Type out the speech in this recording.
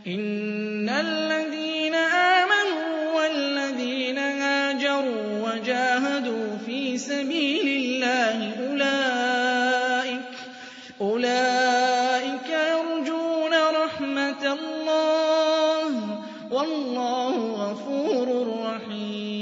إِنَّ الَّذِينَ آمَنُوا وَالَّذِينَ هَاجَرُوا وَجَاهَدُوا فِي سَبِيلِ اللَّهِ أُولَٰئِكَ يَرْجُونَ رَحْمَتَ اللَّهِ ۚ وَاللَّهُ غَفُورٌ رَّحِيمٌ.